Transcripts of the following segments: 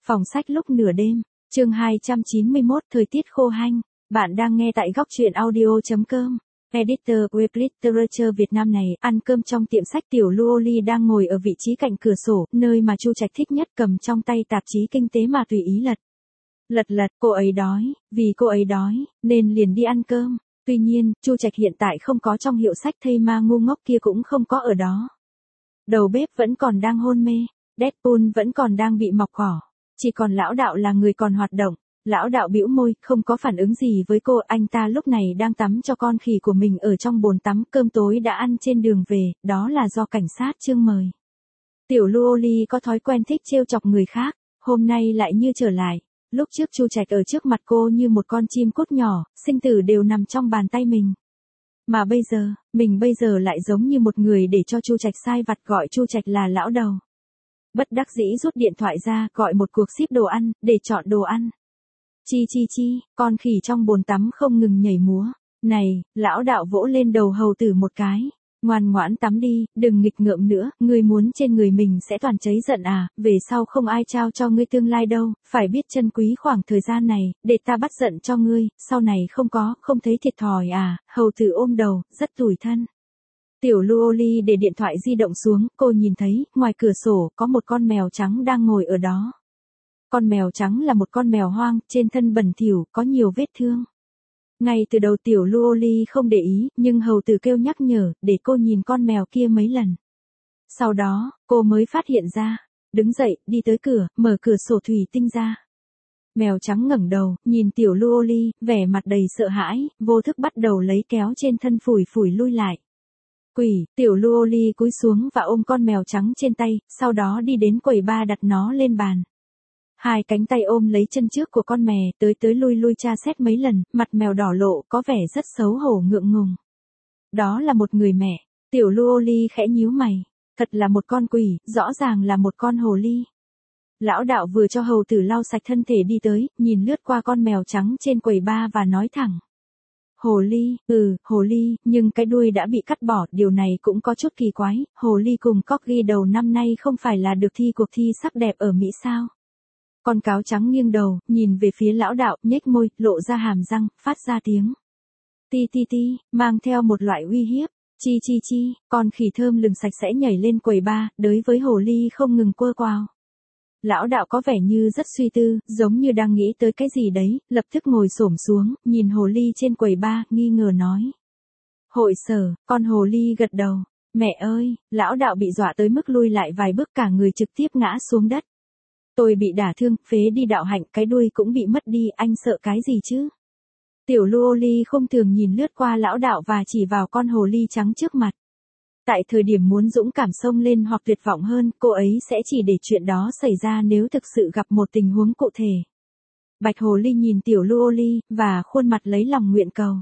Phòng sách lúc nửa đêm, chương 291, thời tiết khô hanh. Bạn đang nghe tại góc truyện audio.com. Editor Web Literature Việt Nam này, ăn cơm trong tiệm sách tiểu Luoli đang ngồi ở vị trí cạnh cửa sổ, nơi mà Chu Trạch thích nhất, cầm trong tay tạp chí kinh tế mà tùy ý lật. Lật, cô ấy đói, vì cô ấy đói, nên liền đi ăn cơm. Tuy nhiên, Chu Trạch hiện tại không có trong hiệu sách, thây ma ngu ngốc kia cũng không có ở đó. Đầu bếp vẫn còn đang hôn mê, Deadpool vẫn còn đang bị mọc cỏ. Chỉ còn lão đạo là người còn hoạt động. Lão đạo bĩu môi, không có phản ứng gì với cô. Anh ta lúc này đang tắm cho con khỉ của mình ở trong bồn tắm. Cơm tối đã ăn trên đường về, đó là do cảnh sát Trương mời. Tiểu Luoli có thói quen thích trêu chọc người khác, hôm nay lại như trở lại. Lúc trước Chu Trạch ở trước mặt cô như một con chim cút nhỏ, sinh tử đều nằm trong bàn tay mình. Mà bây giờ, mình bây giờ lại giống như một người để cho Chu Trạch sai vặt, gọi Chu Trạch là lão đầu. Bất đắc dĩ rút điện thoại ra, gọi một cuộc ship đồ ăn, để chọn đồ ăn. Chi, con khỉ trong bồn tắm không ngừng nhảy múa. Này, lão đạo vỗ lên đầu hầu tử một cái. Ngoan ngoãn tắm đi, đừng nghịch ngợm nữa, ngươi muốn trên người mình sẽ toàn cháy giận à, về sau không ai trao cho ngươi tương lai đâu, phải biết trân quý khoảng thời gian này, để ta bắt giận cho ngươi, sau này không thấy thiệt thòi à, hầu tử ôm đầu, rất tủi thân. Tiểu Luoli để điện thoại di động xuống, cô nhìn thấy, ngoài cửa sổ, có một con mèo trắng đang ngồi ở đó. Con mèo trắng là một con mèo hoang, trên thân bẩn thỉu, có nhiều vết thương. Ngay từ đầu tiểu Luoli không để ý, nhưng hầu tử kêu nhắc nhở, để cô nhìn con mèo kia mấy lần. Sau đó, cô mới phát hiện ra. Đứng dậy, đi tới cửa, mở cửa sổ thủy tinh ra. Mèo trắng ngẩng đầu, nhìn tiểu Luoli, vẻ mặt đầy sợ hãi, vô thức bắt đầu lấy kéo trên thân phủi lui lại. Quỷ, tiểu Luoli cúi xuống và ôm con mèo trắng trên tay, sau đó đi đến quầy bar đặt nó lên bàn. Hai cánh tay ôm lấy chân trước của con mè, tới lui tra xét mấy lần, mặt mèo đỏ lộ, có vẻ rất xấu hổ ngượng ngùng. Đó là một người mẹ. Tiểu Luoli khẽ nhíu mày. Thật là một con quỷ, rõ ràng là một con hồ ly. Lão đạo vừa cho hầu tử lau sạch thân thể đi tới, nhìn lướt qua con mèo trắng trên quầy bar và nói thẳng. Hồ ly, hồ ly, nhưng cái đuôi đã bị cắt bỏ, điều này cũng có chút kỳ quái, hồ ly cùng corgi đầu năm nay không phải là được thi cuộc thi sắc đẹp ở Mỹ sao? Con cáo trắng nghiêng đầu, nhìn về phía lão đạo, nhếch môi, lộ ra hàm răng, phát ra tiếng. Ti, mang theo một loại uy hiếp. Chi, con khỉ thơm lừng sạch sẽ nhảy lên quầy bar, đối với hồ ly không ngừng quơ quào. Lão đạo có vẻ như rất suy tư, giống như đang nghĩ tới cái gì đấy, lập tức ngồi xổm xuống, nhìn hồ ly trên quầy bar, nghi ngờ nói. Hội sở, con hồ ly gật đầu. Mẹ ơi, lão đạo bị dọa tới mức lui lại vài bước, cả người trực tiếp ngã xuống đất. Tôi bị đả thương, phế đi đạo hạnh, cái đuôi cũng bị mất đi, anh sợ cái gì chứ? Tiểu Luoli không thường nhìn lướt qua lão đạo và chỉ vào con hồ ly trắng trước mặt. Tại thời điểm muốn dũng cảm xông lên hoặc tuyệt vọng hơn, cô ấy sẽ chỉ để chuyện đó xảy ra nếu thực sự gặp một tình huống cụ thể. Bạch hồ ly nhìn tiểu Luoli, và khuôn mặt lấy lòng nguyện cầu.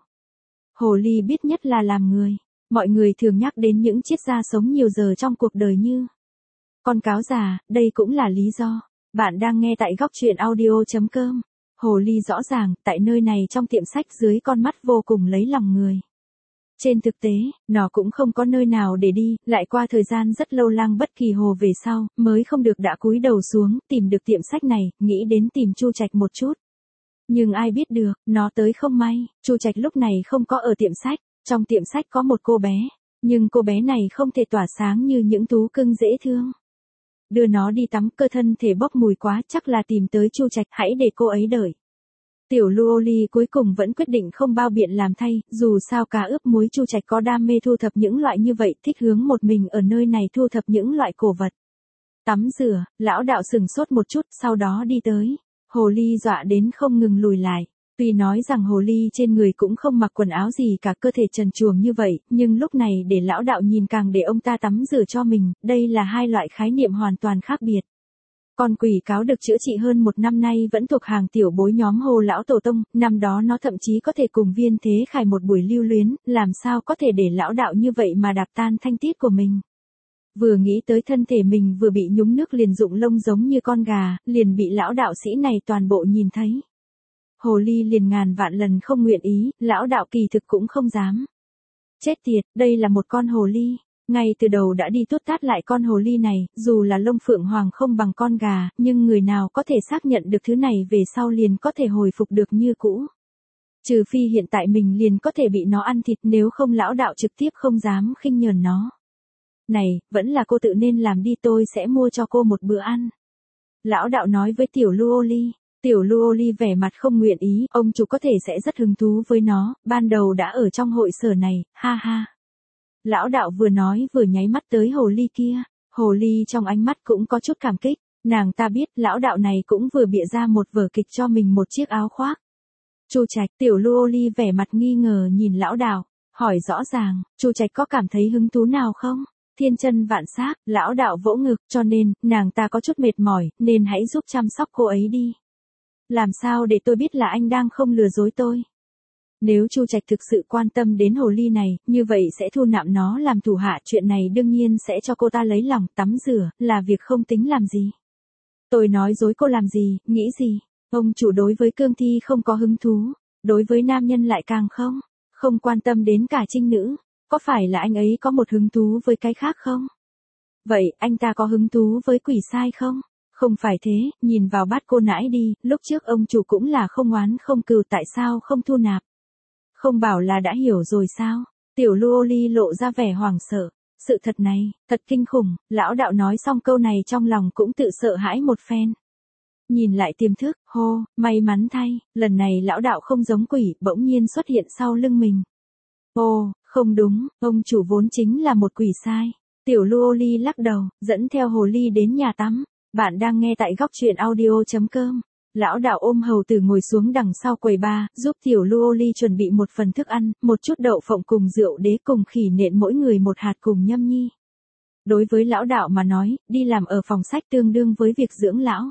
Hồ ly biết nhất là làm người. Mọi người thường nhắc đến những triết gia sống nhiều giờ trong cuộc đời như con cáo già, đây cũng là lý do. Bạn đang nghe tại góc truyện audio.com. Hồ ly rõ ràng, tại nơi này trong tiệm sách dưới con mắt vô cùng lấy lòng người. Trên thực tế, nó cũng không có nơi nào để đi, lại qua thời gian rất lâu lang bất kỳ hồ về sau, mới không được đã cúi đầu xuống, tìm được tiệm sách này, nghĩ đến tìm Chu Trạch một chút. Nhưng ai biết được, nó tới không may, Chu Trạch lúc này không có ở tiệm sách, trong tiệm sách có một cô bé, nhưng cô bé này không thể tỏa sáng như những thú cưng dễ thương. Đưa nó đi tắm, cơ thân thể bốc mùi quá, chắc là tìm tới Chu Trạch, hãy để cô ấy đợi. Tiểu Luoli cuối cùng vẫn quyết định không bao biện làm thay, dù sao cá ướp muối Chu Trạch có đam mê thu thập những loại như vậy, thích hướng một mình ở nơi này thu thập những loại cổ vật. Tắm rửa, lão đạo sừng sốt một chút, sau đó đi tới. Hồ ly dọa đến không ngừng lùi lại. Tuy nói rằng hồ ly trên người cũng không mặc quần áo gì cả, cơ thể trần truồng như vậy, nhưng lúc này để lão đạo nhìn càng để ông ta tắm rửa cho mình, đây là hai loại khái niệm hoàn toàn khác biệt. Con quỷ cáo được chữa trị hơn một năm nay vẫn thuộc hàng tiểu bối nhóm Hồ lão tổ tông, năm đó nó thậm chí có thể cùng Viên Thế Khải một buổi lưu luyến, làm sao có thể để lão đạo như vậy mà đạp tan thanh tiết của mình. Vừa nghĩ tới thân thể mình vừa bị nhúng nước liền rụng lông giống như con gà, liền bị lão đạo sĩ này toàn bộ nhìn thấy. Hồ ly liền ngàn vạn lần không nguyện ý, lão đạo kỳ thực cũng không dám. Chết tiệt, đây là một con hồ ly. Ngay từ đầu đã đi tuốt tát lại con hồ ly này, dù là lông phượng hoàng không bằng con gà, nhưng người nào có thể xác nhận được thứ này về sau liền có thể hồi phục được như cũ. Trừ phi hiện tại mình liền có thể bị nó ăn thịt, nếu không lão đạo trực tiếp không dám khinh nhờn nó. Này, vẫn là cô tự nên làm đi, tôi sẽ mua cho cô một bữa ăn. Lão đạo nói với tiểu Luoli. Tiểu Luoli vẻ mặt không nguyện ý, ông chủ có thể sẽ rất hứng thú với nó, ban đầu đã ở trong hội sở này, ha ha. Lão đạo vừa nói vừa nháy mắt tới hồ ly kia, hồ ly trong ánh mắt cũng có chút cảm kích, nàng ta biết lão đạo này cũng vừa bịa ra một vở kịch cho mình một chiếc áo khoác. Chu Trạch, tiểu Luoli vẻ mặt nghi ngờ nhìn lão đạo, hỏi rõ ràng, Chu Trạch có cảm thấy hứng thú nào không? Thiên chân vạn xác, lão đạo vỗ ngực, cho nên, nàng ta có chút mệt mỏi, nên hãy giúp chăm sóc cô ấy đi. Làm sao để tôi biết là anh đang không lừa dối tôi? Nếu Chu Trạch thực sự quan tâm đến hồ ly này, như vậy sẽ thu nạp nó làm thủ hạ, chuyện này đương nhiên sẽ cho cô ta lấy lòng, tắm rửa, là việc không tính làm gì. Tôi nói dối cô làm gì, nghĩ gì? Ông chủ đối với cương thi không có hứng thú, đối với nam nhân lại càng không quan tâm đến cả trinh nữ, có phải là anh ấy có một hứng thú với cái khác không? Vậy, anh ta có hứng thú với quỷ sai không? Không phải thế, nhìn vào bát cô nãi đi, lúc trước ông chủ cũng là không oán không cừu, tại sao không thu nạp? Không bảo là đã hiểu rồi sao? Tiểu Luoli lộ ra vẻ hoảng sợ. Sự thật này, thật kinh khủng, lão đạo nói xong câu này trong lòng cũng tự sợ hãi một phen. Nhìn lại tiềm thức, hô, may mắn thay, lần này lão đạo không giống quỷ, bỗng nhiên xuất hiện sau lưng mình. Ồ, không đúng, ông chủ vốn chính là một quỷ sai. Tiểu Luoli lắc đầu, dẫn theo hồ ly đến nhà tắm. Bạn đang nghe tại góc truyện audio.com. Lão đạo ôm hầu tử ngồi xuống đằng sau quầy bar, giúp tiểu Luoli chuẩn bị một phần thức ăn, một chút đậu phộng cùng rượu đế cùng khỉ nện mỗi người một hạt cùng nhâm nhi. Đối với lão đạo mà nói, đi làm ở phòng sách tương đương với việc dưỡng lão.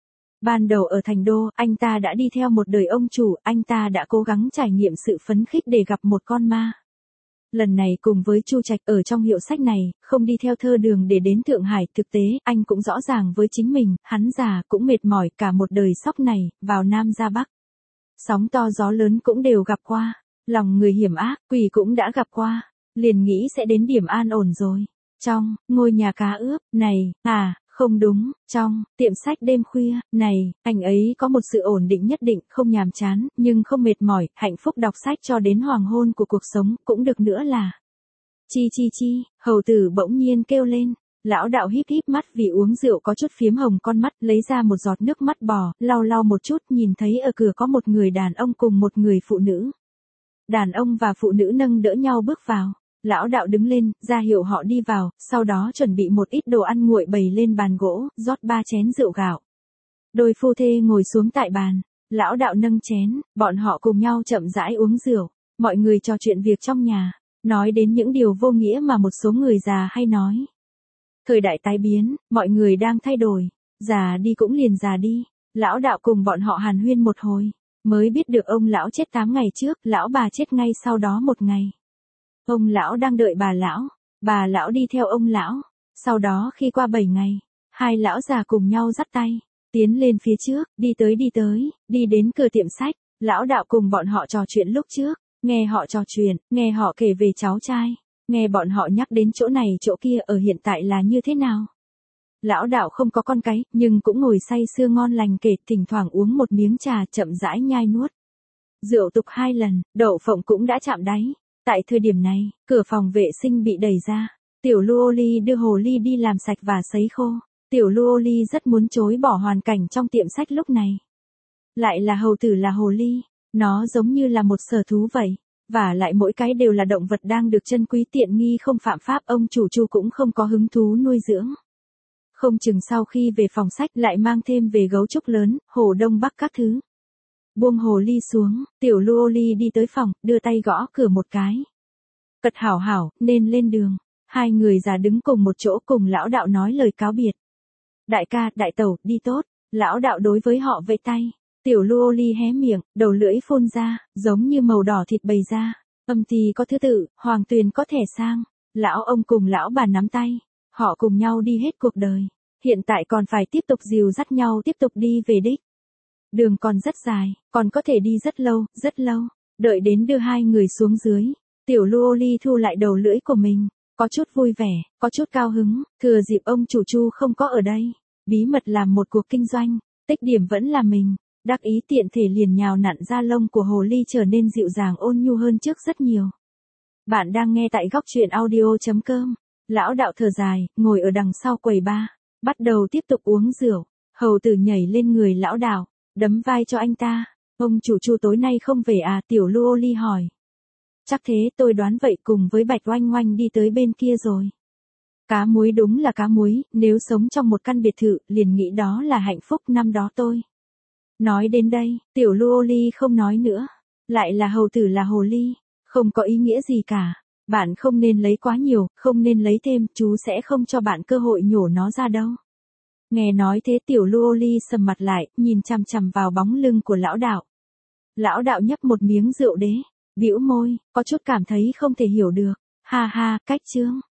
Ban đầu ở thành đô, anh ta đã đi theo một đời ông chủ, anh ta đã cố gắng trải nghiệm sự phấn khích để gặp một con ma. Lần này cùng với Chu Trạch ở trong hiệu sách này, không đi theo thơ đường để đến Thượng Hải, thực tế, anh cũng rõ ràng với chính mình, hắn già cũng mệt mỏi cả một đời sóc này, vào Nam ra Bắc. Sóng to gió lớn cũng đều gặp qua, lòng người hiểm ác, quỷ cũng đã gặp qua, liền nghĩ sẽ đến điểm an ổn rồi. Trong ngôi nhà cá ướp, này, không đúng, trong tiệm sách đêm khuya, này, anh ấy có một sự ổn định nhất định, không nhàm chán, nhưng không mệt mỏi, hạnh phúc đọc sách cho đến hoàng hôn của cuộc sống, cũng được nữa là. Chi, hầu tử bỗng nhiên kêu lên, lão đạo híp híp mắt vì uống rượu có chút phiếm hồng con mắt, lấy ra một giọt nước mắt bò, lau một chút, nhìn thấy ở cửa có một người đàn ông cùng một người phụ nữ. Đàn ông và phụ nữ nâng đỡ nhau bước vào. Lão đạo đứng lên, ra hiệu họ đi vào, sau đó chuẩn bị một ít đồ ăn nguội bày lên bàn gỗ, rót 3 chén rượu gạo. Đôi phu thê ngồi xuống tại bàn, lão đạo nâng chén, bọn họ cùng nhau chậm rãi uống rượu, mọi người trò chuyện việc trong nhà, nói đến những điều vô nghĩa mà một số người già hay nói. Thời đại tái biến, mọi người đang thay đổi, già đi cũng liền già đi, lão đạo cùng bọn họ hàn huyên một hồi, mới biết được ông lão chết 8 ngày trước, lão bà chết ngay sau đó một ngày. Ông lão đang đợi bà lão đi theo ông lão, sau đó khi qua 7 ngày, hai lão già cùng nhau dắt tay, tiến lên phía trước, đi đến cửa tiệm sách, lão đạo cùng bọn họ trò chuyện lúc trước, nghe họ trò chuyện, nghe họ kể về cháu trai, nghe bọn họ nhắc đến chỗ này chỗ kia ở hiện tại là như thế nào. Lão đạo không có con cái, nhưng cũng ngồi say sưa ngon lành kể, thỉnh thoảng uống một miếng trà chậm rãi nhai nuốt. Rượu tục 2 lần, đậu phộng cũng đã chạm đáy. Tại thời điểm này, cửa phòng vệ sinh bị đẩy ra. Tiểu Luoli đưa hồ ly đi làm sạch và sấy khô. Tiểu Luoli rất muốn chối bỏ hoàn cảnh trong tiệm sách lúc này. Lại là hầu tử là hồ ly, nó giống như là một sở thú vậy. Và lại mỗi cái đều là động vật đang được trân quý tiện nghi không phạm pháp, ông chủ Chu cũng không có hứng thú nuôi dưỡng. Không chừng sau khi về phòng sách lại mang thêm về gấu trúc lớn, hổ đông bắc các thứ. Buông hồ ly xuống, tiểu Luoli đi tới phòng, đưa tay gõ cửa một cái. Cật hảo, nên lên đường. Hai người già đứng cùng một chỗ cùng lão đạo nói lời cáo biệt. Đại ca, đại tẩu, đi tốt. Lão đạo đối với họ vẫy tay. Tiểu Luoli hé miệng, đầu lưỡi phun ra, giống như màu đỏ thịt bày ra. Âm thì có thứ tự, hoàng tuyền có thể sang. Lão ông cùng lão bà nắm tay. Họ cùng nhau đi hết cuộc đời. Hiện tại còn phải tiếp tục dìu dắt nhau tiếp tục đi về đích. Đường còn rất dài, còn có thể đi rất lâu. Đợi đến đưa hai người xuống dưới, tiểu Luoli thu lại đầu lưỡi của mình, có chút vui vẻ, có chút cao hứng, thừa dịp ông chủ Chu không có ở đây, bí mật làm một cuộc kinh doanh, tích điểm vẫn là mình, đắc ý tiện thể liền nhào nặn da lông của hồ ly trở nên dịu dàng ôn nhu hơn trước rất nhiều. Bạn đang nghe tại góc truyện audio.com. Lão đạo thở dài, ngồi ở đằng sau quầy bar, bắt đầu tiếp tục uống rượu. Hầu tử nhảy lên người lão đạo, đấm vai cho anh ta. Ông chủ Chu tối nay không về à? Tiểu Lu Ô Ly hỏi. Chắc thế, tôi đoán vậy, cùng với Bạch Oanh Oanh đi tới bên kia rồi. Cá muối đúng là cá muối, nếu sống trong một căn biệt thự, liền nghĩ đó là hạnh phúc năm đó tôi. Nói đến đây, Tiểu Lu Ô Ly không nói nữa. Lại là hầu tử là hồ ly, không có ý nghĩa gì cả. Bạn không nên lấy quá nhiều, không nên lấy thêm, chú sẽ không cho bạn cơ hội nhổ nó ra đâu. Nghe nói thế Tiểu Lu Ô Ly sầm mặt lại, nhìn chằm chằm vào bóng lưng của lão đạo. Lão đạo nhấp một miếng rượu đế, bĩu môi, có chút cảm thấy không thể hiểu được. Ha ha, cách trương,